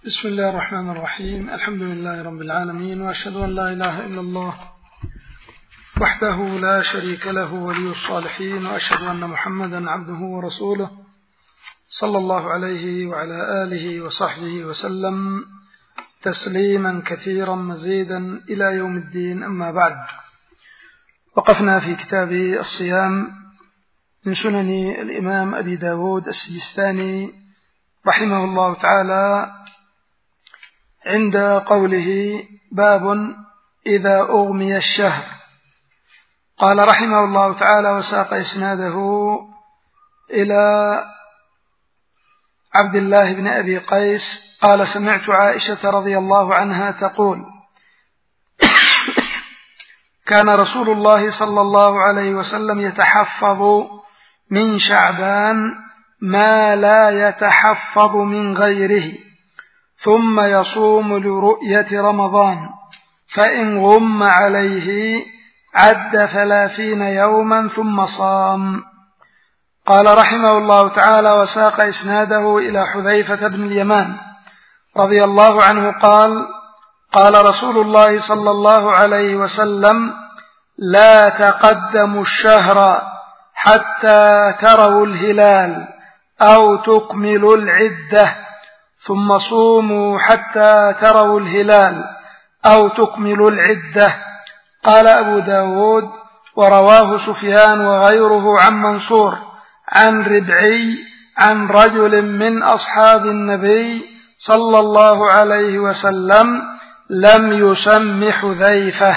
بسم الله الرحمن الرحيم. الحمد لله رب العالمين، وأشهد أن لا إله إلا الله وحده لا شريك له ولي الصالحين، وأشهد أن محمدا عبده ورسوله صلى الله عليه وعلى آله وصحبه وسلم تسليما كثيرا مزيدا إلى يوم الدين. أما بعد، وقفنا في كتاب الصيام من سنن الإمام أبي داود السجستاني رحمه الله تعالى عند قوله: باب إذا أغمي الشهر. قال رحمه الله تعالى وساق إسناده إلى عبد الله بن أبي قيس قال: سمعت عائشة رضي الله عنها تقول: كان رسول الله صلى الله عليه وسلم يتحفظ من شعبان ما لا يتحفظ من غيره، ثم يصوم لرؤية رمضان، فإن غم عليه عد 30 يوما ثم صام. قال رحمه الله تعالى وساق إسناده إلى حذيفة بن اليمان رضي الله عنه قال: قال رسول الله صلى الله عليه وسلم: لا تقدموا الشهر حتى تروا الهلال أو تكملوا العدة، ثم صوموا حتى تروا الهلال أو تكملوا العدة. قال أبو داود: ورواه سفيان وغيره عن منصور عن ربعي عن رجل من أصحاب النبي صلى الله عليه وسلم لم يسم حذيفة.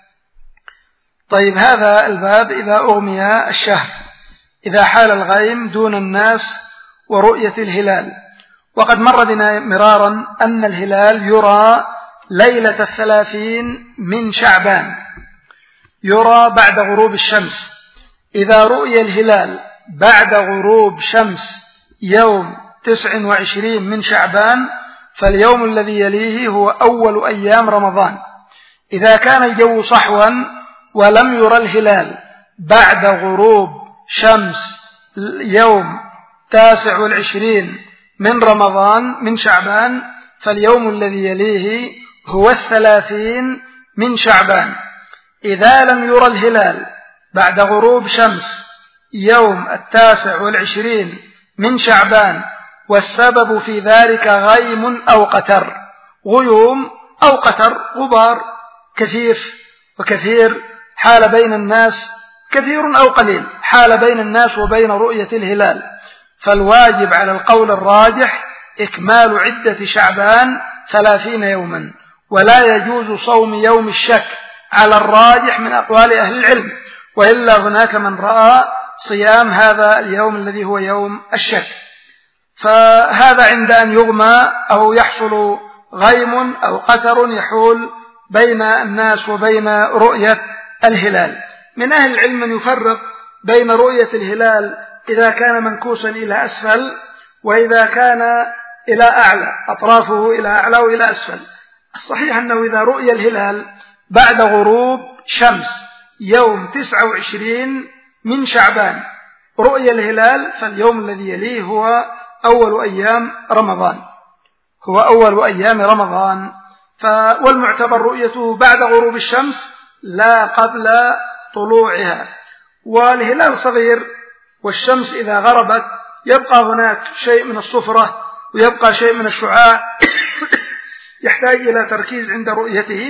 طيب، هذا الباب إذا أغمي الشهر، إذا حال الغيم دون الناس ورؤية الهلال. وقد مر بنا مرارا أن الهلال يرى ليلة 30 من شعبان، يرى بعد غروب الشمس. إذا رؤي الهلال بعد غروب شمس يوم 29 من شعبان، فاليوم الذي يليه هو أول أيام رمضان. إذا كان الجو صحوا ولم يرى الهلال بعد غروب شمس يوم 29 من رمضان من شعبان، فاليوم الذي يليه هو 30 من شعبان. إذا لم يرى الهلال بعد غروب شمس يوم 29 من شعبان، والسبب في ذلك غيم أو قتر، غيوم أو قتر، غبار كثيف وكثير حال بين الناس، كثير أو قليل حال بين الناس وبين رؤية الهلال، فالواجب على القول الراجح إكمال عدة شعبان 30 يوما، ولا يجوز صوم يوم الشك على الراجح من أقوال أهل العلم، وإلا هناك من رأى صيام هذا اليوم الذي هو يوم الشك. فهذا عند أن يغمى أو يحصل غيم أو قتر يحول بين الناس وبين رؤية الهلال. من أهل العلم من يفرق بين رؤية الهلال إذا كان منكوسا إلى أسفل، وإذا كان إلى أعلى، أطرافه إلى أعلى وإلى أسفل. الصحيح أنه إذا رؤي الهلال بعد غروب شمس يوم 29 من شعبان رؤي الهلال، فاليوم الذي يليه هو أول أيام رمضان، هو أول أيام رمضان. والمعتبر رؤيته بعد غروب الشمس لا قبل طلوعها. والهلال صغير، والشمس إذا غربت يبقى هناك شيء من الصفرة ويبقى شيء من الشعاع يحتاج إلى تركيز عند رؤيته،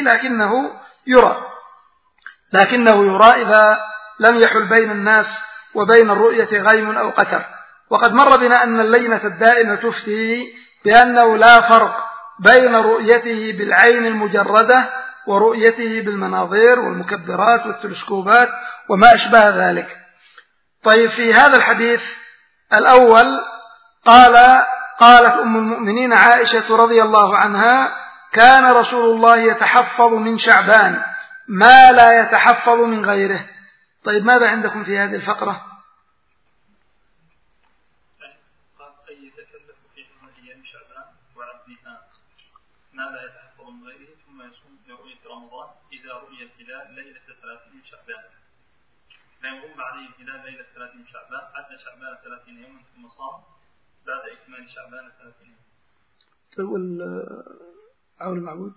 لكنه يرى إذا لم يحل بين الناس وبين الرؤية غيم أو قتر. وقد مر بنا أن اللجنة الدائمة تفتي بأنه لا فرق بين رؤيته بالعين المجردة ورؤيته بالمناظير والمكبرات والتلسكوبات وما أشبه ذلك. طيب، في هذا الحديث الأول قالت أم المؤمنين عائشة رضي الله عنها: كان رسول الله يتحفظ من شعبان ما لا يتحفظ من غيره. طيب، ماذا عندكم في هذه الفقرة؟ ما لا يتحفظ من غيره، ثم يصوم لرؤية رمضان إذا رؤي الهلال ليلة 30 من شعبان، فإن غم عليه الهلال ليلة 30 من شعبان عد شعبان 30 يوما ثم صام بعد إكمال شعبان 30 يوما. عون المعبود.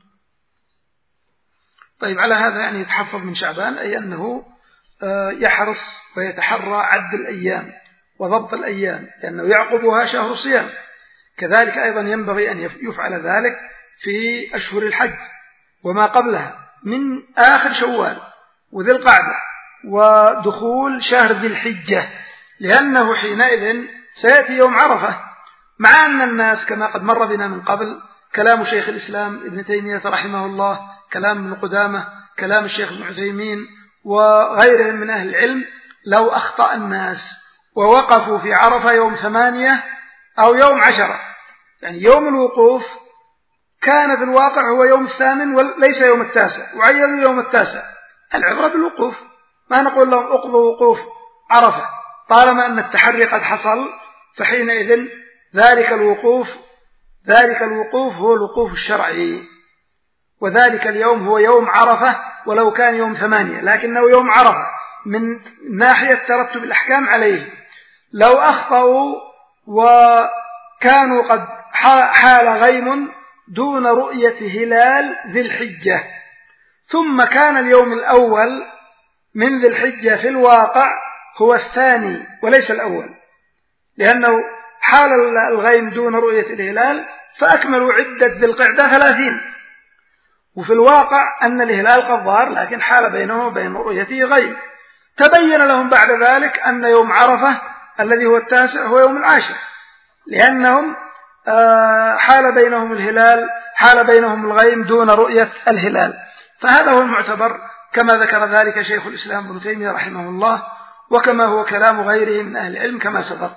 طيب على هذا يعني يتحفظ من شعبان، أي أنه يحرص ويتحرى عد الأيام وضبط الأيام، لأنه يعقبها شهر الصيام. كذلك أيضا ينبغي أن يفعل ذلك في أشهر الحج وما قبلها من آخر شوال وذي القعدة ودخول شهر ذي الحجة، لأنه حينئذ سيأتي يوم عرفة، مع أن الناس كما قد مر بنا من قبل كلام شيخ الإسلام ابن تيمية رحمه الله، كلام ابن قدامة، كلام الشيخ ابن عثيمين وغيرهم من أهل العلم، لو أخطأ الناس ووقفوا في عرفة يوم 8 أو يوم 10، يعني يوم الوقوف كان في الواقع هو يوم 8 وليس يوم 9، وعينوا يوم 9. العبرة بالوقوف، ما نقول لهم اقضوا وقوف عرفة، طالما أن التحري قد حصل فحينئذ ذلك الوقوف هو الوقوف الشرعي، وذلك اليوم هو يوم عرفة ولو كان يوم 8، لكنه يوم عرفة من ناحية ترتب الأحكام عليه. لو أخطأوا وكانوا قد حال غيم دون رؤية هلال ذي الحجة، ثم كان اليوم الأول من ذي الحجة في الواقع هو الثاني وليس الأول، لأنه حال الغيم دون رؤية الهلال فأكملوا عدة ذي القعدة 30، وفي الواقع أن الهلال قد ظهر لكن حال بينه وبين رؤيته غيم. تبين لهم بعد ذلك أن يوم عرفة الذي هو 9 هو يوم 10، لأنهم حال بينهم الهلال، حال بينهم الغيم دون رؤية الهلال. فهذا هو المعتبر كما ذكر ذلك شيخ الإسلام ابن تيمية رحمه الله، وكما هو كلام غيره من أهل العلم كما سبق.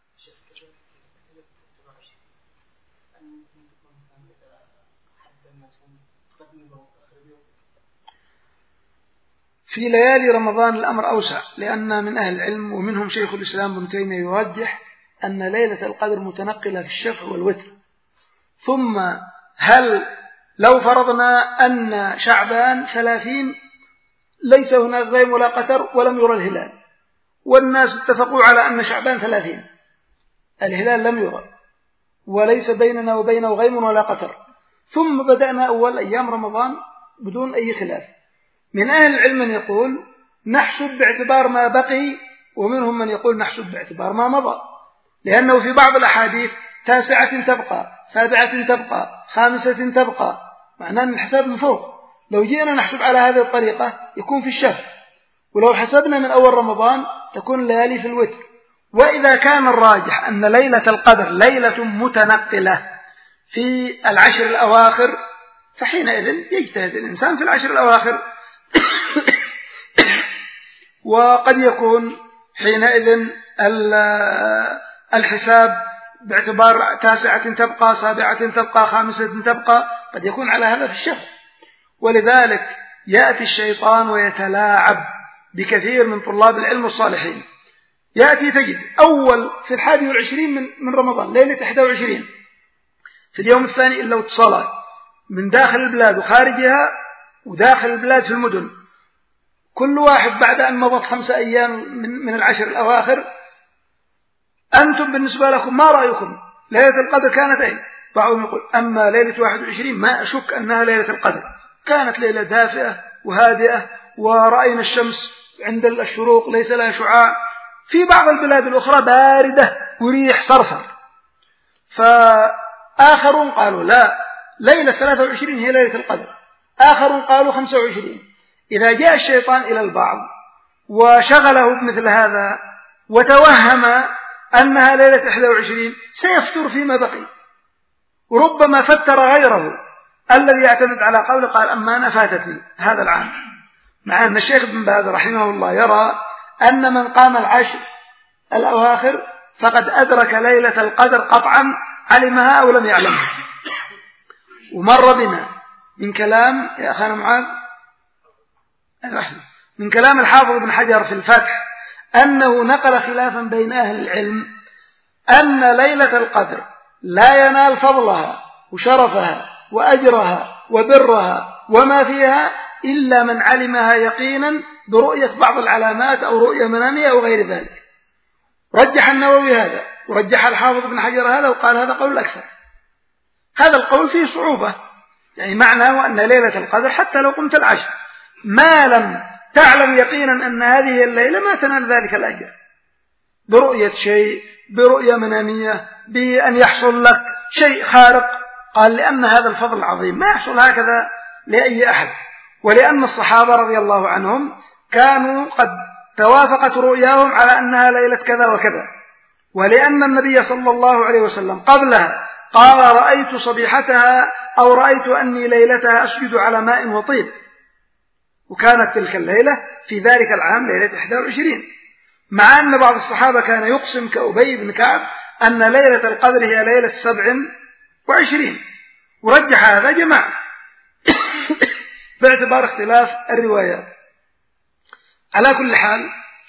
في ليالي رمضان الأمر أوسع، لأن من أهل العلم ومنهم شيخ الإسلام ابن تيمية يرجح أن ليلة القدر متنقلة في الشفع والوتر. ثم هل لو فرضنا أن شعبان 30 ليس هناك غيم ولا قتر ولم يرى الهلال، والناس اتفقوا على أن شعبان 30 الهلال لم يرى وليس بيننا وبينه غيم ولا قتر، ثم بدأنا أول أيام رمضان بدون أي خلاف، من أهل العلم من يقول نحسب باعتبار ما بقي، ومنهم من يقول نحسب باعتبار ما مضى، لأنه في بعض الأحاديث 9 تبقى، 7 تبقى، 5 تبقى، معناه أن الحساب من فوق. لو جينا نحسب على هذه الطريقة يكون في الشفع، ولو حسبنا من أول رمضان تكون الليالي في الوتر. وإذا كان الراجح أن ليلة القدر ليلة متنقلة في العشر الأواخر، فحينئذ يجتهد الإنسان في العشر الأواخر وقد يكون حينئذ الحساب باعتبار 9 تبقى، 7 تبقى، 5 تبقى، قد يكون على هذا في الشفع. ولذلك يأتي الشيطان ويتلاعب بكثير من طلاب العلم الصالحين. يأتي تجد أول في 21 من رمضان ليلة 21 في اليوم الثاني إلا واتصالات من داخل البلاد وخارجها وداخل البلاد في المدن، كل واحد بعد أن مضت 5 أيام من العشر الأواخر، أنتم بالنسبة لكم ما رأيكم؟ ليلة القدر كانت أين؟ بعضهم يقول أما ليلة 21 ما أشك أنها ليلة القدر، كانت ليلة دافئة وهادئة ورأينا الشمس عند الشروق ليس لها شعاع. في بعض البلاد الأخرى باردة وريح صرصر. فآخرون قالوا لا، ليلة 23 هي ليلة القدر، آخرون قالوا 25. إذا جاء الشيطان إلى البعض وشغله بمثل هذا وتوهم أنها ليلة 21 سيفتر فيما بقي، وربما فتر غيره الذي يعتمد على قوله قال أما أنا فاتتني هذا العام، مع أن الشيخ ابن باز رحمه الله يرى أن من قام العشر الأواخر فقد أدرك ليلة القدر قطعا، علمها أو لم يعلمها. ومر بنا من كلام يا أخانا معاذ من كلام الحافظ ابن حجر في الفتح أنه نقل خلافا بين أهل العلم أن ليلة القدر لا ينال فضلها وشرفها وأجرها وبرها وما فيها إلا من علمها يقينا برؤية بعض العلامات أو رؤية منامية أو غير ذلك. رجح النووي هذا ورجح الحافظ ابن حجر هذا وقال هذا قول الأكثر. هذا القول فيه صعوبة، يعني معناه أن ليلة القدر حتى لو قمت العشر ما لم تعلم يقينا أن هذه الليلة ما تنال ذلك الأجر برؤية شيء، برؤية منامية، بأن يحصل لك شيء خارق. قال لأن هذا الفضل العظيم ما يحصل هكذا لأي أحد، ولأن الصحابة رضي الله عنهم كانوا قد توافقت رؤياهم على أنها ليلة كذا وكذا، ولأن النبي صلى الله عليه وسلم قبلها قال رأيت صبيحتها أو رأيت أني ليلتها أسجد على ماء وطيب، وكانت تلك الليلة في ذلك العام ليلة 21، مع أن بعض الصحابة كان يقسم كأبي بن كعب أن ليلة القدر هي ليلة 27، ورجح هذا جماعة باعتبار اختلاف الروايات. على كل حال،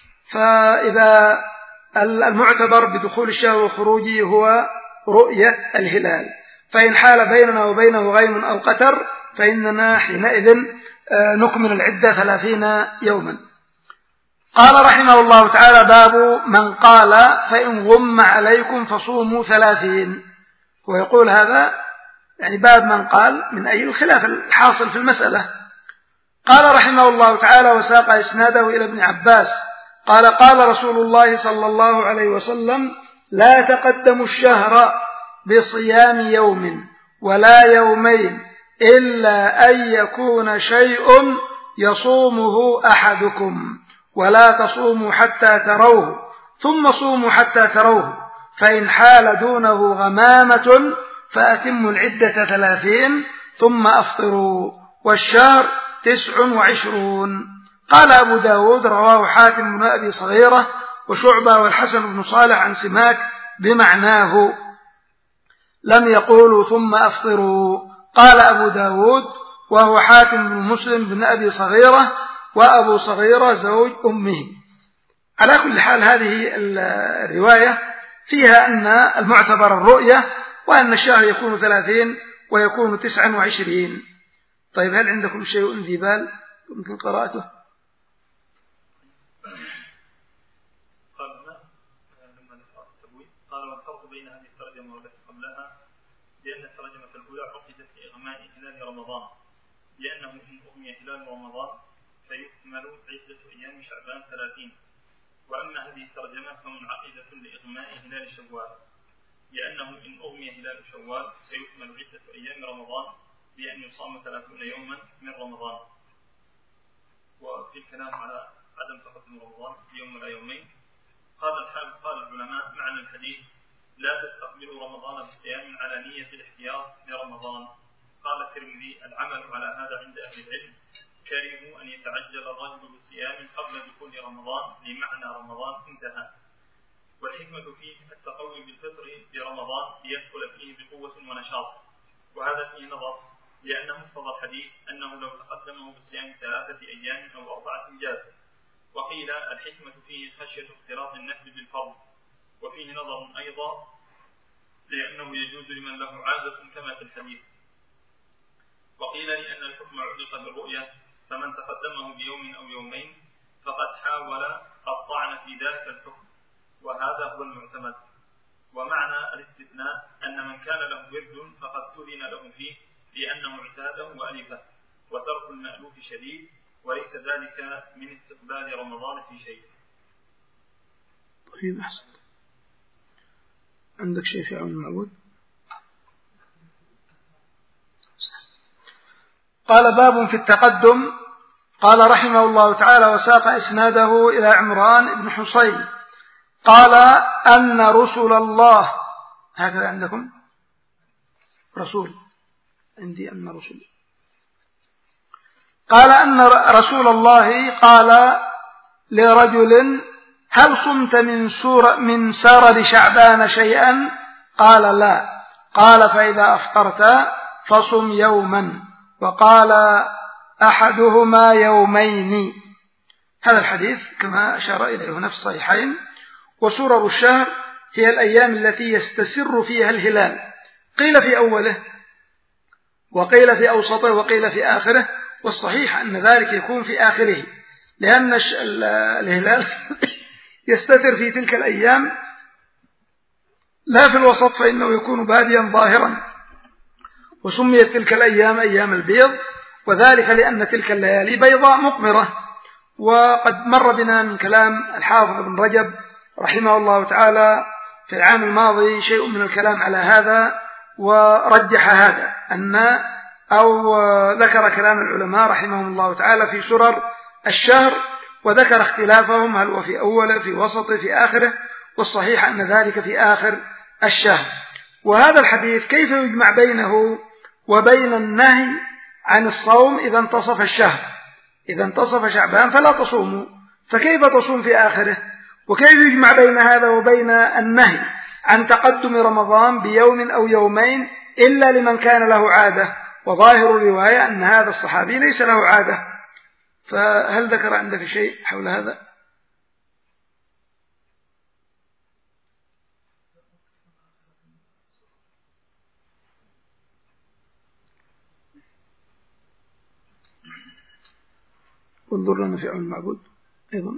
فإذا المعتبر بدخول الشهر وخروجه هو رؤية الهلال، فإن حال بيننا وبينه غيم أو قتر فإننا حينئذ نكمل العدة 30 يوما. قال رحمه الله تعالى: باب من قال فإن غم عليكم فصوموا 30. ويقول هذا يعني باب من قال من أي الخلاف الحاصل في المسألة. قال رحمه الله تعالى: وساق إسناده إلى ابن عباس قال: قال رسول الله صلى الله عليه وسلم: لا تقدموا الشهر بصيام يوم ولا يومين إلا أن يكون شيء يصومه أحدكم، ولا تصوموا حتى تروه، ثم صوموا حتى تروه، فإن حال دونه غمامة فأتموا العدة 30 ثم أفطروا، والشهر 29. قال أبو داود: رواه حاتم بن أبي صغيرة وشعبة والحسن بن صالح عن سماك بمعناه، لم يقولوا ثم أفطروا. قال أبو داود: وهو حاتم بن مسلم بن أبي صغيرة، وأبو صغيرة زوج أمه. على كل حال هذه الرواية فيها أن المعتبر الرؤية، وأن الشهر يكون 30 ويكون 29. طيب، هل عندكم شيء ذي بال يمكن قراءته؟ قال: والفرق بين هذه الترجمة والتي قبلها لأن الترجمة الأولى عقدت لإغماء هلال رمضان، لأنه إن أغمي هلال رمضان فيكمل عدة أيام شعبان 30. وأما هذه الترجمة فمنعقدة لإغماء هلال شوال، لأنه إن أغمي هلال شوال فيكمل عدة أيام رمضان بأن يصام 30 يوما من رمضان. وفي الكلام على عدم تقدم رمضان بيوم ولا يومين، قال العلماء: معنى الحديث: لا تستقبلوا رمضان بالصيام على نية الاحتياط لرمضان. قال الترمذي: العمل على هذا عند أهل العلم، كرهوا أن يتعجل الرجل بالصيام قبل دخول رمضان لمعنى رمضان انتهى. والحكمة فيه التقوي بالفطر لرمضان ليدخل فيه بقوة ونشاط، وهذا فيه نظر، لأن مقتضى الحديث أنه لو تقدمه بالصيام 3 أيام أو 4 جاز. وقيل الحكمة فيه خشية اختلاط النفل بالفرض، وفيه نظر أيضا، لأنه يجوز لمن له عادة كما في الحديث. وقيل لأن الحكم علق بالرؤية، فمن تقدمه بيوم أو يومين فقد حاول الطعن في ذلك الحكم، وهذا هو المعتمد. ومعنى الاستثناء أن من كان له ورد فقد أذن له فيه لأنه اعتاده وألفه، وترك المألوف شديد، وليس ذلك من استقبال رمضان في شيء. طيب، أحسن. عندك شيء في عون المعبود؟ قال: باب في التقدم. قال رحمه الله تعالى: وساق إسناده إلى عمران بن حصين قال: أن رسل الله، هكذا عندكم رسول، عندي أن رسول، قال أن رسول الله قال لرجل: هل صمت من سرد شعبان شيئا؟ قال: لا. قال: فإذا أفطرت فصم يوما، وقال أحدهما يومين. هذا الحديث كما أشار إليه هنا في الصحيحين. وسرر الشهر هي الأيام التي يستسر فيها الهلال، قيل في أوله وقيل في أوسطه وقيل في آخره، والصحيح أن ذلك يكون في آخره، لأن الهلال يستتر في تلك الأيام، لا في الوسط فإنه يكون باديا ظاهرا، وسميت تلك الأيام أيام البيض، وذلك لأن تلك الليالي بيضاء مقمرة. وقد مر بنا من كلام الحافظ ابن رجب رحمه الله تعالى في العام الماضي شيء من الكلام على هذا، ورجح هذا أو ذكر كلام العلماء رحمهم الله تعالى في سرر الشهر، وذكر اختلافهم هل هو في أوله في وسطه في آخره، والصحيح أن ذلك في آخر الشهر. وهذا الحديث كيف يجمع بينه وبين النهي عن الصوم إذا انتصف الشهر؟ إذا انتصف شعبان فلا تصوموا، فكيف تصوم في آخره؟ وكيف يجمع بين هذا وبين النهي عن تقدم رمضان بيوم أو يومين إلا لمن كان له عادة؟ وظاهر الرواية أن هذا الصحابي ليس له عادة. فهل ذكر عندك شيء حول هذا؟ انظر لنا في عون المعبود أيضا.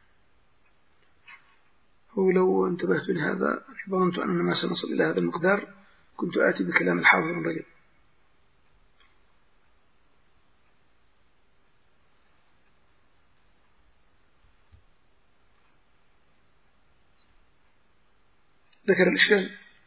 هو لو انتبهت لهذا ظننت أننا ما سنصل إلى هذا المقدار، كنت آتي بكلام الحافظ بن رجب. ذكر الإشكال.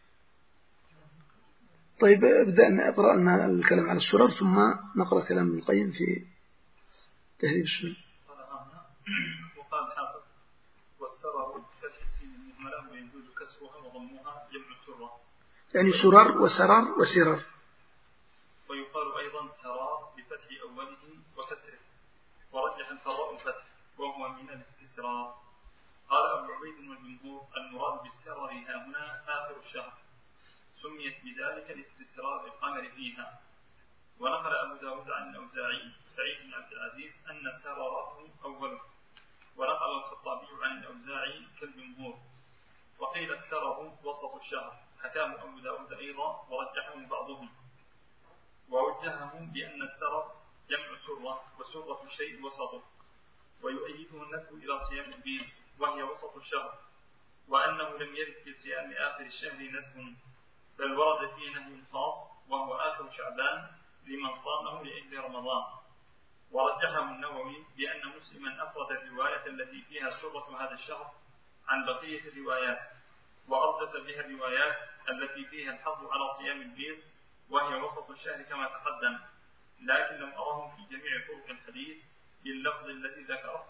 طيب ابدأ أن أقرأ لنا الكلام على السرر ثم نقرأ كلام ابن القيم في تهذيب السنن. وقال حافظ: والسرر فتح السين المهملة ويجوز كسرها وضمها جمع سرة، يعني سرر وسرر وسرر. ويقال أيضا سرار بفتح أوله وكسره، ورجح الفراء الفتح وهو من الاستسرار. قال أبو عبيد والجمهور: المراد بالسرر ها هنا آخر الشهر، سميت بذلك الاستسرار القمر فيها. ونقل أبو داود عن الأوزاعي وسعيد بن عبد العزيز أن سرره أوله، ونقل الخطابي عن الأوزاعي كالجمهور. وقيل السرر وسط الشهر، حكاه أبو داود أيضا ورجحه بعضهم، ووجههم بأن السرر جمع سرة، وسرة الشيء وسطه، ويؤيده الندب إلى صيام البيض وهي وسط الشهر، وأنه لم يرد في صيام آخر الشهر ندب، بل ورد فيه نهي خاص وهو آخر شعبان لمن صامه لأجل رمضان. ورجحه النووي بأن مسلما أفرد الرواية التي فيها سرة هذا الشهر عن بقية الروايات، وأردف بها الروايات التي فيها الحظ على صيام البيض وهي وسط الشهر كما تقدم، لكن لم أرهم في جميع طرق الحديث باللفظ الذي ذكره.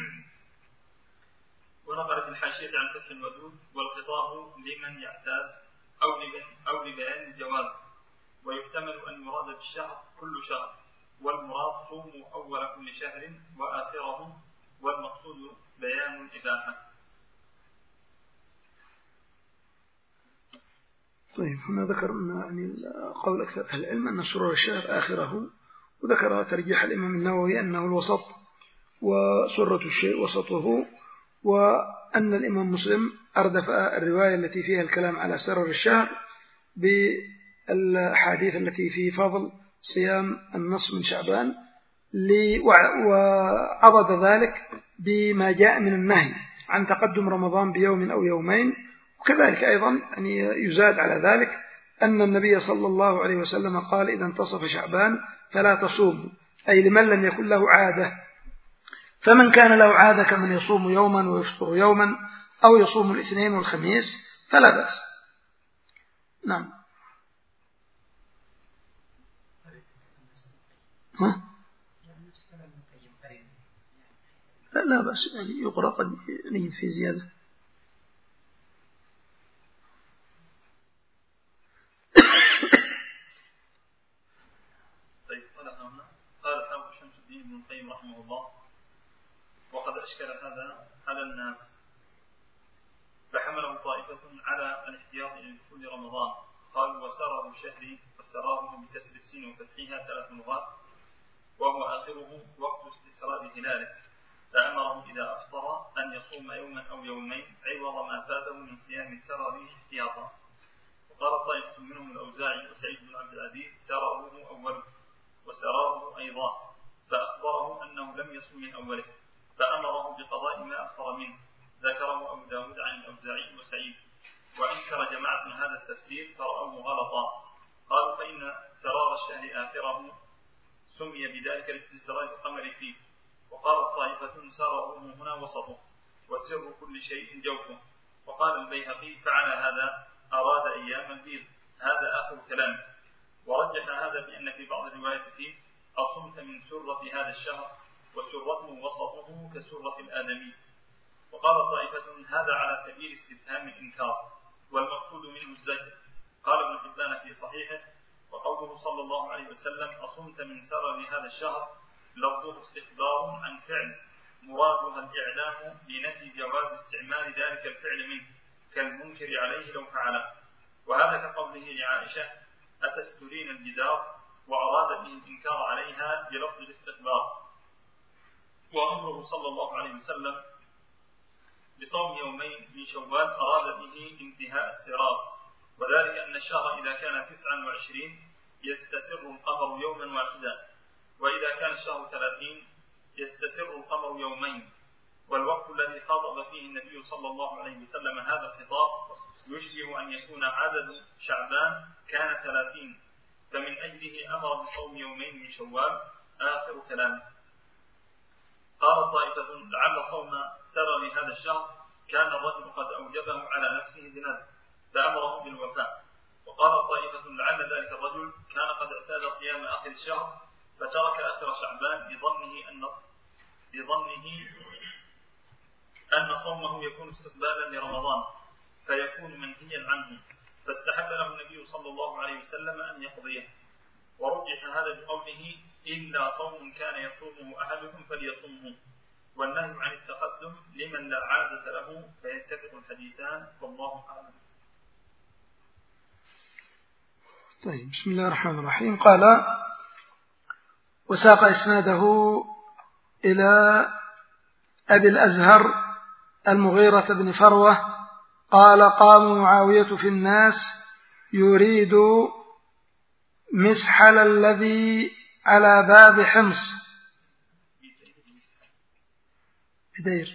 ونقلت الحاشية عن فتح الودود: والخطاب لمن يعتاد أو لبيان الجواز، ويحتمل أن يراد بالشهر كل شهر، والمراد صوم أول كل شهر وآخره، والمقصود بيان الإباحة. طيب هنا ذكر يعني قول أكثر أهل العلم أن سرور الشهر آخره، وذكر ترجيح الإمام النووي أنه الوسط وسرة الشيء وسطه، وأن الإمام مسلم أردف الرواية التي فيها الكلام على سرر الشهر بالحديث التي في فضل صيام النصف من شعبان، وعضد ذلك بما جاء من النهي عن تقدم رمضان بيوم أو يومين. وكذلك أيضا يعني يزاد على ذلك أن النبي صلى الله عليه وسلم قال: إذا انتصف شعبان فلا تصوموا، أي لمن لم يكن له عادة. فمن كان له عادة كمن يصوم يوما ويفطر يوما أو يصوم الاثنين والخميس فلا بأس. نعم. لا بأس، يعني يقرأ، قد نجد في زيادة. قال حافظ شمس الدين ابن القيم رحمه الله: وقد أشكل هذا على الناس، فحمله طائفة على الاحتياط لدخول رمضان، قالوا: وسرر الشهر، وسراره بكسر السين وفتحها 3 لغات، وهو آخره وقت استسرار هلاله، فأمره إذا أفطر أن يصوم يوما أو يومين عوض ما فاته من صيام سرره احتياطا. وقال طائفة منهم الأوزاعي وسعيد بن عبد العزيز: سرره أوله وسراره أيضا، فأخبره أنه لم يصم من أوله، فأمره بقضاء ما أخر منه، ذكره أبو داود عن الأوزاعي وسعيد. وأنكر جماعة هذا التفسير فرأوه غلطا، قالوا: فإن سرار الشهر آخره سمي بذلك لاستسرار القمر فيه. وقالت طائفة ساره هنا وسطه وسر كل شيء جوفه. وقال البيهقي فعلى هذا أراد أيام البيض، هذا آخر كلامه. ورجح هذا بأن في بعض الروايات فيه أصمت من سرة هذا الشهر وسرته وسطه كسرة الآدمي. وقال طائفة هذا على سبيل استفهام الإنكار والمقصود منه الزجر. قال ابن حبان في صحيحه وقوله صلى الله عليه وسلم أصمت من سرر هذا الشهر لفظه استخبار عن فعل مرادها الإعلام بنفي جواز استعمال ذلك الفعل منه كالمنكر عليه لو فعله. وهذا كقوله لعائشة أتسترين الجدار، وأراد به الإنكار عليها بلفظ الاستخبار. وأمره صلى الله عليه وسلم بصوم يومين من شوال أراد به انتهاء السرار، وذلك أن الشهر إذا كان 29 يستسر القمر يوما واحدا، وإذا كان الشهر 30 يستسر القمر يومين. والوقت الذي خاطب فيه النبي صلى الله عليه وسلم هذا الخطاب يشبه أن يكون عدد شعبان كان 30، فمن أجله أمر بصوم يومين من شوال آخر كلامه. قال طائفة لعل صوم سرر هذا الشهر كان الرجل قد أوجبه على نفسه بنذر فأمره بالوفاء. وقال طائفة لعل ذلك الرجل كان قد اعتاد صيام آخر الشهر فترك آخر شعبان بظنه أن صومه يكون استقبالا لرمضان فيكون منهيا عنه، فاستحب له النبي صلى الله عليه وسلم أن يقضيه. ورجح هذا بقوله إلا صوم كان يصومه أحدكم فليصومه، والنهي عن التقدم لمن لا عادة له فيتفق الحديثان والله أعلم. طيب، بسم الله الرحمن الرحيم. قال وساق إسناده إلى أبي الأزهر المغيرة بن فروة قال قام معاوية في الناس يريد مسحل الذي على باب حمص بدير.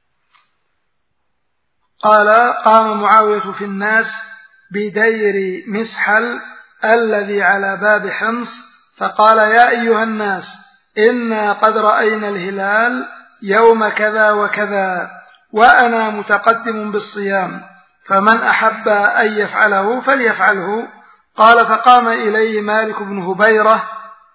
قال قام معاوية في الناس بدير مسحل الذي على باب حمص فقال يا أيها الناس إنا قد رأينا الهلال يوم كذا وكذا وأنا متقدم بالصيام فمن أحب أن يفعله فليفعله. قال فقام إليه مالك بن هبيرة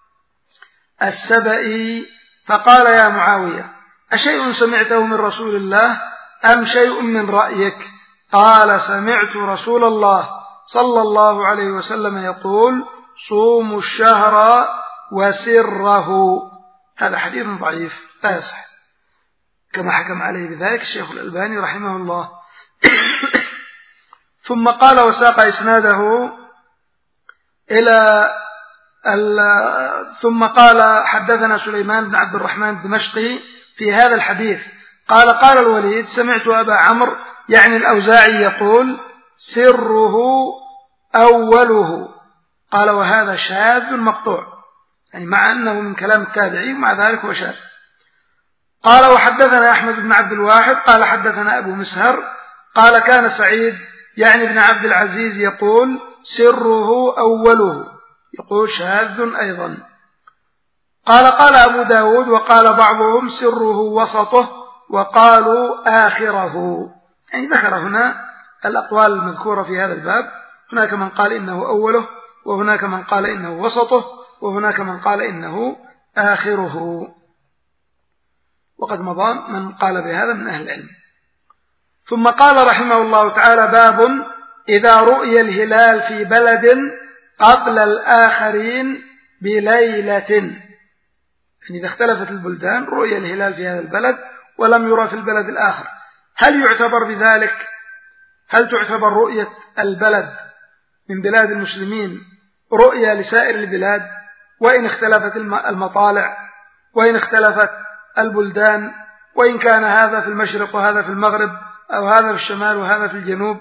السبئي فقال يا معاوية أشيء سمعته من رسول الله أم شيء من رأيك؟ قال سمعت رسول الله صلى الله عليه وسلم يقول صوموا الشهر وسره. هذا حديث ضعيف لا يصح كما حكم عليه بذلك الشيخ الألباني رحمه الله. ثم قال وساق إسناده إلى ثم قال حدثنا سليمان بن عبد الرحمن الدمشقي في هذا الحديث قال قال الوليد سمعت أبا عمرو يعني الأوزاعي يقول سره أوله. قال وهذا شاذ مقطوع، يعني مع أنه من كلام التابعي ومع ذلك هو شاذ. قال وحدثنا أحمد بن عبد الواحد قال حدثنا أبو مسهر قال كان سعيد يعني ابن عبد العزيز يقول سره أوله، يقول شاذ أيضا. قال قال أبو داود وقال بعضهم سره وسطه وقالوا آخره، يعني ذكر هنا الأقوال المذكورة في هذا الباب، هناك من قال إنه أوله وهناك من قال إنه وسطه وهناك من قال إنه آخره، وقد مضى من قال بهذا من أهل العلم. ثم قال رحمه الله تعالى باب إذا رؤي الهلال في بلد قبل الآخرين بليلة، يعني إذا اختلفت البلدان رؤي الهلال في هذا البلد ولم يرى في البلد الآخر، هل يعتبر بذلك؟ هل تعتبر رؤية البلد من بلاد المسلمين رؤية لسائر البلاد وإن اختلفت المطالع وإن اختلفت البلدان، وإن كان هذا في المشرق وهذا في المغرب أو هذا في الشمال وهذا في الجنوب،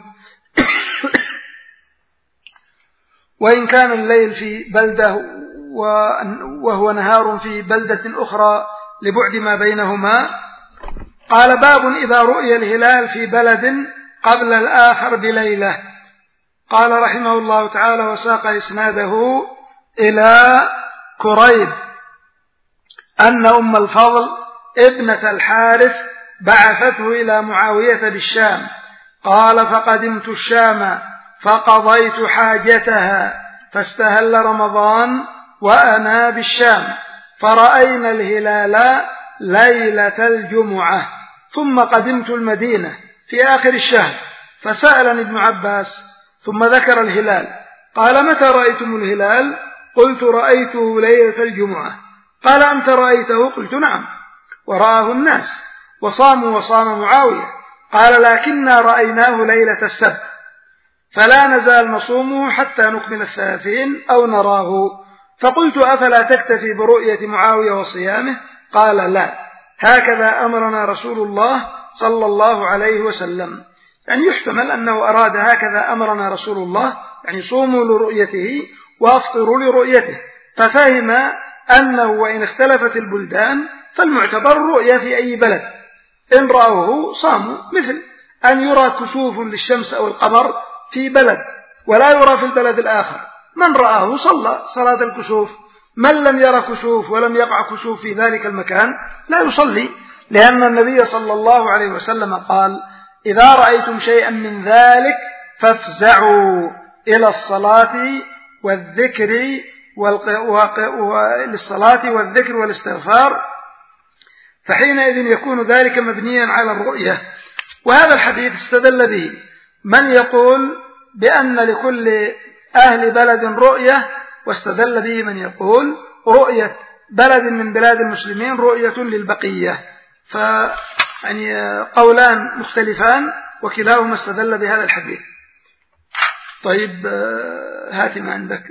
وإن كان الليل في بلدة وهو نهار في بلدة أخرى لبعد ما بينهما. قال باب إذا رؤي الهلال في بلد قبل الآخر بليلة. قال رحمه الله تعالى وساق إسناده إلى كريب أن أم الفضل ابنة الحارث بعثته إلى معاوية بالشام. قال: فقدمت الشام فقضيت حاجتها فاستهل رمضان وأنا بالشام، فرأينا الهلال ليلة الجمعة، ثم قدمت المدينة في آخر الشهر، فسألني ابن عباس ثم ذكر الهلال، قال: متى رأيتم الهلال؟ قلت: رأيته ليلة الجمعة. قال: أنت رأيته؟ قلت: نعم، ورآه الناس وصاموا وصام معاوية. قال: لكننا رأيناه ليلة السبت، فلا نزال نصومه حتى نكمل 30 أو نراه. فقلت: أفلا تكتفي برؤية معاوية وصيامه؟ قال: لا، هكذا أمرنا رسول الله صلى الله عليه وسلم. يعني يحتمل أنه أراد هكذا أمرنا رسول الله، يعني صوموا لرؤيته وأفطروا لرؤيته، ففهم أنه وإن اختلفت البلدان فالمعتبر رؤية في أي بلد، إن رأوه صاموا، مثل أن يرى كسوف للشمس أو القمر في بلد ولا يرى في البلد الآخر، من رآه صلى صلاة الكسوف، من لم يرى كسوف ولم يقع كسوف في ذلك المكان لا يصلي، لأن النبي صلى الله عليه وسلم قال: إذا رأيتم شيئا من ذلك فافزعوا إلى الصلاة والذكر والاستغفار، فحينئذ يكون ذلك مبنيا على الرؤية. وهذا الحديث استدل به من يقول بأن لكل أهل بلد رؤية، واستدل به من يقول رؤية بلد من بلاد المسلمين رؤية للبقية، يعني قولان مختلفان وكلاهما استدل بهذا الحديث. طيب، هات ما عندك.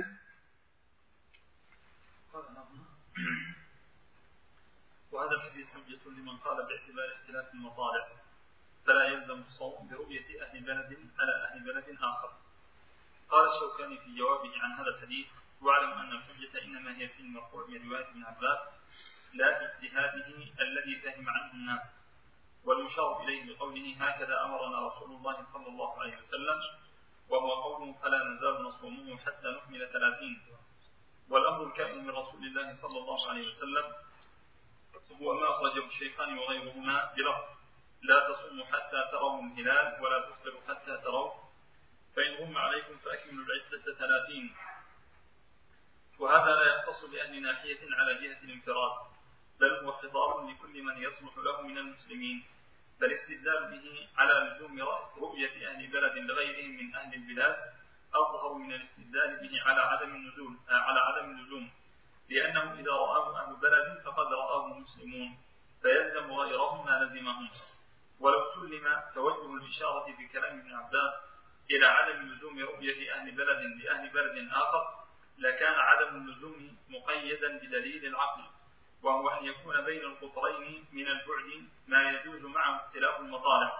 وهذا الحديث حجة لمن قال باعتبار اختلاف المطالع فلا يلزم الصوم برؤية أهل بلد على أهل بلد آخر. قال الشوكاني في جوابه عن هذا الحديث: واعلم أن الحجة إنما هي في المرفوع من رواية ابن عباس لا في اجتهاده الذي فهم عنه الناس، والمشار إليه بقوله: هكذا أمرنا رسول الله صلى الله عليه وسلم، وهو قوله: فلا نزال نصومه حتى نكمل 30. والأمر الكائن من رسول الله صلى الله عليه وسلم هو ما أخرجه الشيخان وغيرهما بلفظ: لا تصوموا حتى تروا الهلال ولا تفطروا حتى تروا، فإن غم عليكم فأكملوا العدة 30. وهذا لا يختص بأهل ناحية على جهة الانفراد، بل هو خطاب لكل من يصلح له من المسلمين، فالاستدلال به على لزوم رؤية أهل بلد لغيرهم من أهل البلاد أظهر من الاستدلال به على عدم اللزوم، لأنه إذا رآه أهل بلد فقد رآه مسلمون، فيلزم غيرهم ما لزمهم. ولو سلم توجه الإشارة في كلام ابن عباس إلى عدم لزوم رؤية أهل بلد لأهل بلد آخر لكان عدم اللزوم مقيدا بدليل العقل، وهو أن يكون بين القطرين من البعد ما يجوز معه اختلاف المطالع.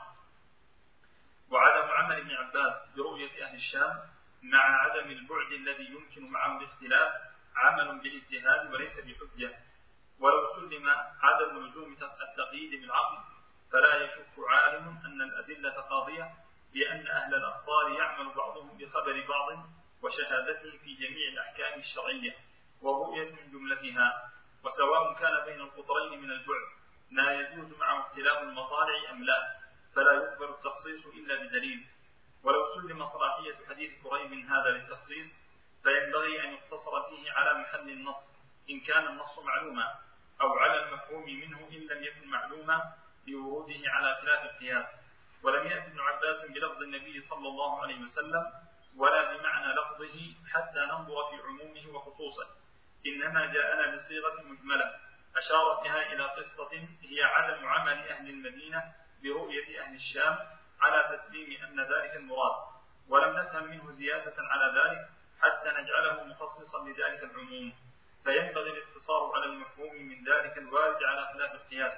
وعدم عمل ابن عباس برؤية أهل الشام مع عدم البعد الذي يمكن معه الاختلاف عمل بالاجتهاد وليس بحجة. ولو سلم عدم لزوم التقييد بالعقل فلا يشك عالم أن الأدلة قاضية بأن أهل الأخبار يعمل بعضهم بخبر بعض وشهادته في جميع الأحكام الشرعية والرؤية من جملتها، وسواء كان بين القطرين من البعد ما يجوز معه اختلاف المطالع أم لا، فلا يقبل التخصيص إلا بدليل. ولو سلم صلاحية حديث كريب هذا للتخصيص فينبغي أن يقتصر فيه على محل النص إن كان النص معلوما، أو على المفهوم منه إن لم يكن معلوما لوروده على خلاف القياس. ولم يأتي ابن عباس بلفظ النبي صلى الله عليه وسلم ولا بمعنى لفظه حتى ننظر في عمومه وخصوصه، إنما جاءنا بصيغة مجملة أشار بها إلى قصة هي عدم عمل أهل المدينة برؤية أهل الشام على تسليم أن ذلك المراد، ولم نفهم منه زيادة على ذلك حتى نجعله مخصصا لذلك العموم، فينبغي الاقتصار على المفهوم من ذلك الوارد على خلاف القياس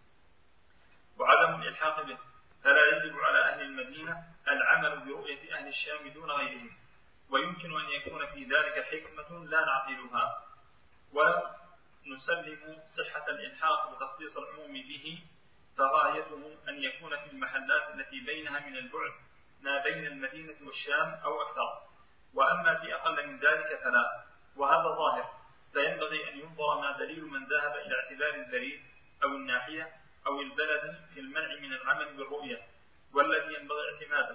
وعدم الإلحاق به. فلا يجب على أهل المدينة العمل برؤية أهل الشام دون غيرهم، ويمكن أن يكون في ذلك حكمة لا نعقلها. ولو نسلم صحة الإلحاق وتخصيص العموم به فغايته أن يكون في المحلات التي بينها من البعد ما بين المدينة والشام أو أكثر، وأما في أقل من ذلك فلا. وهذا ظاهر، فينبغي أن ينظر ما دليل من ذهب إلى اعتبار الدليل أو الناحية أو البلد في المنع من العمل بالرؤية، والذي ينبغي اعتماده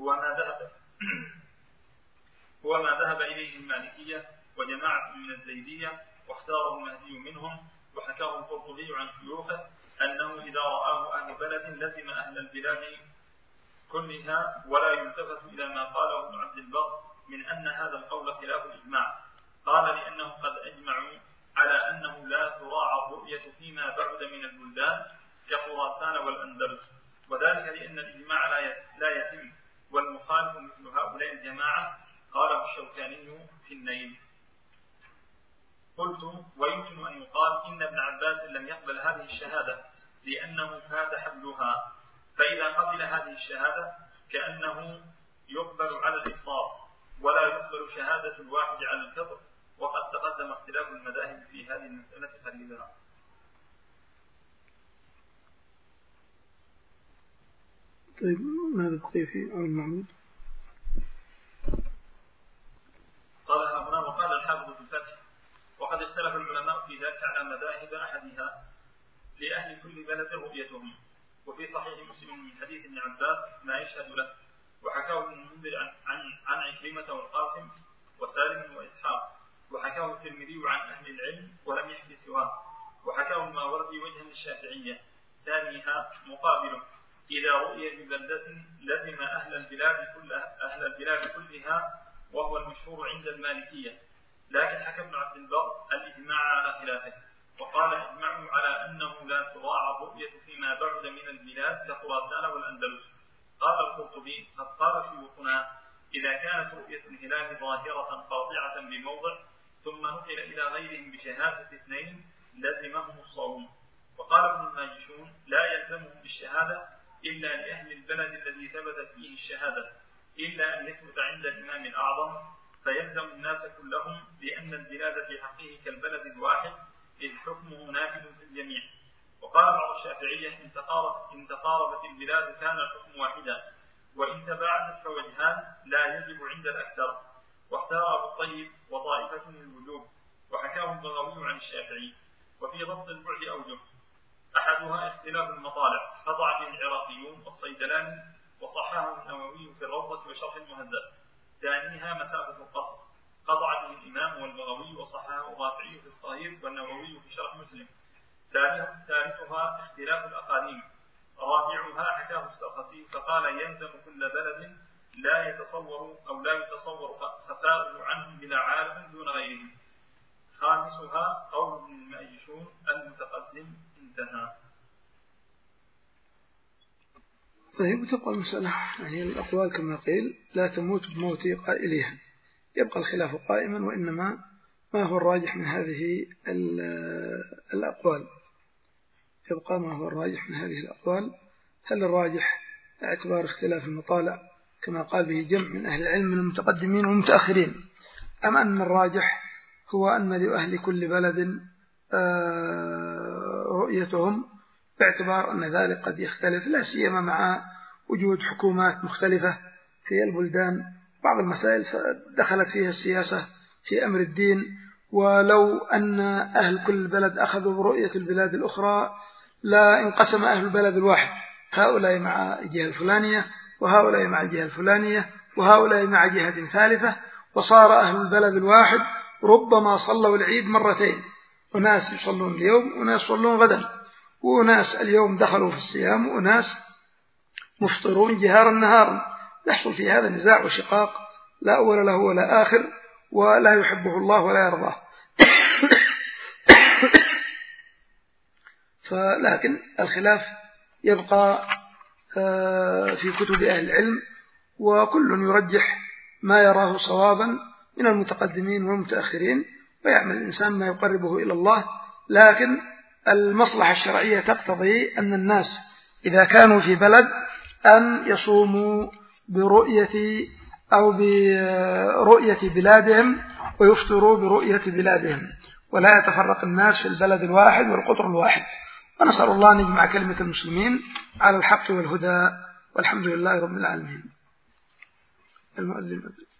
هو ما ذهب إليه المالكية وجماعة من الزيدية، واختاره المهدي منهم، وحكاه القرطبي عن شيوخه أنه إذا رآه أهل بلد لزم أهل البلاد كلها، ولا يلتفت إلى ما قاله ابن عبد البر من أن هذا القول خلاف الإجماع. قال لأنه قد أجمعوا على أنه لا تراعى الرؤية فيما بعد من البلدان كخراسان والأندلس، وذلك لأن الإجماع لا يتم، والمخالف مثل هؤلاء الجماعة. قاله الشوكاني في النيل. قلت: ويمكن أن يقال إن ابن عباس لم يقبل هذه الشهادة لأنه فات حملها، فإذا قبل هذه الشهادة كأنه يقبل على الإفطار، ولا يقبل شهادة الواحد على الفطر، وقد تقدم اختلاف المذاهب في هذه المسألة قليلا. طيب، ماذا بقي في المعمود؟ قال هنا: وقال الحافظ في الفتح: وقد اختلف العلماء في ذلك على مذاهب أحدها لأهل كل بلد رؤيتهم. وفي صحيح مسلم من حديث ابن عباس ما يشهد له، وحكاه ابن المنذر عن عكرمة والقاسم وسالم وإسحاق، وحكاه الترمذي عن أهل العلم ولم يحكي سواه، وحكاه الماوردي وجها للشافعية. ثانيها مقابله: إذا رؤي ببلدة لزم أهل البلاد كلها، وهو المشهور عند المالكية. لكن حكى ابن عبد البر الإجماع على خلافه، وقال: اجمعوا على أنه لا تراعى الرؤية فيما بعد من البلاد كخراسان والأندلس. قال القرطبي: قد قال شيوخنا: إذا كانت رؤية الهلال ظاهرة قاطعة بموضع ثم نقل إلى غيرهم بشهادة اثنين لزمهم الصوم. وقال ابن الماجشون: لا يلزمهم بالشهادة إلا لأهل البلد الذي ثبتت فيه الشهادة، إلا أن يثبت عند الإمام الأعظم، فيلزم الناس كلهم، لأن البلاد في حقه كالبلد الواحد، إذ حكمه نافذ في الجميع. وقال بعض الشافعية: إن تقاربت البلاد كان الحكم واحدا، وإن تباعدت فوجهان لا يجب عند الأكثر. واختار أبو الطيب وطائفة الوجوب، وحكاه البغوي عن الشافعي. وفي ضبط البعد أوجه: أحدها اختلاف المطالع، خضع به العراقيون والصيدلاني، وصححه النووي في الروضة وشرح المهذب. ثانيها مسافة القصر، خضع به الإمام والبغوي، وصححه الرافعي في الصغير والنووي في شرح مسلم. ثالثها اختلاف الأقاليم، رابعها حكاه السرخسي فقال: يلزم كل بلد لا يتصور خفاؤه عنهم بلا عالم دون غيرهم. خامسها قول ابن الماجشون المتقدم. انتهى. طيب، تبقى المسألة يعني الأقوال كما قيل لا تموت بموت قائلها، يبقى الخلاف قائما، وإنما ما هو الراجح من هذه الأقوال، يبقى ما هو الراجح من هذه الأقوال. هل الراجح اعتبار اختلاف المطالع كما قال به جمع من أهل العلم من المتقدمين والمتأخرين، أم أن الراجح هو أن لأهل كل بلد رؤيتهم، باعتبار أن ذلك قد يختلف، لا سيما مع وجود حكومات مختلفة في البلدان. بعض المسائل دخلت فيها السياسة في أمر الدين، ولو أن أهل كل بلد أخذوا برؤية البلاد الأخرى لا انقسم أهل البلد الواحد، هؤلاء مع الجهة الفلانية، وهؤلاء مع الجهة الفلانية، وهؤلاء مع جهة ثالثة، وصار أهل البلد الواحد ربما صلوا العيد مرتين، وناس يصلون اليوم وناس يصلون غدا، وناس اليوم دخلوا في الصيام وناس مفطرون جهارا نهارا. يحصل في هذا نزاع وشقاق لا أول له ولا آخر، ولا يحبه الله ولا يرضاه. لكن الخلاف يبقى في كتب أهل العلم، وكل يرجح ما يراه صوابا من المتقدمين والمتأخرين، ويعمل الإنسان ما يقربه إلى الله. لكن المصلحة الشرعية تقتضي أن الناس إذا كانوا في بلد أن يصوموا برؤية بلادهم، ويفطروا برؤية بلادهم، ولا يتفرق الناس في البلد الواحد والقطر الواحد. ونسأل الله أن يجمع كلمة المسلمين على الحق والهدى، والحمد لله رب العالمين. المؤذن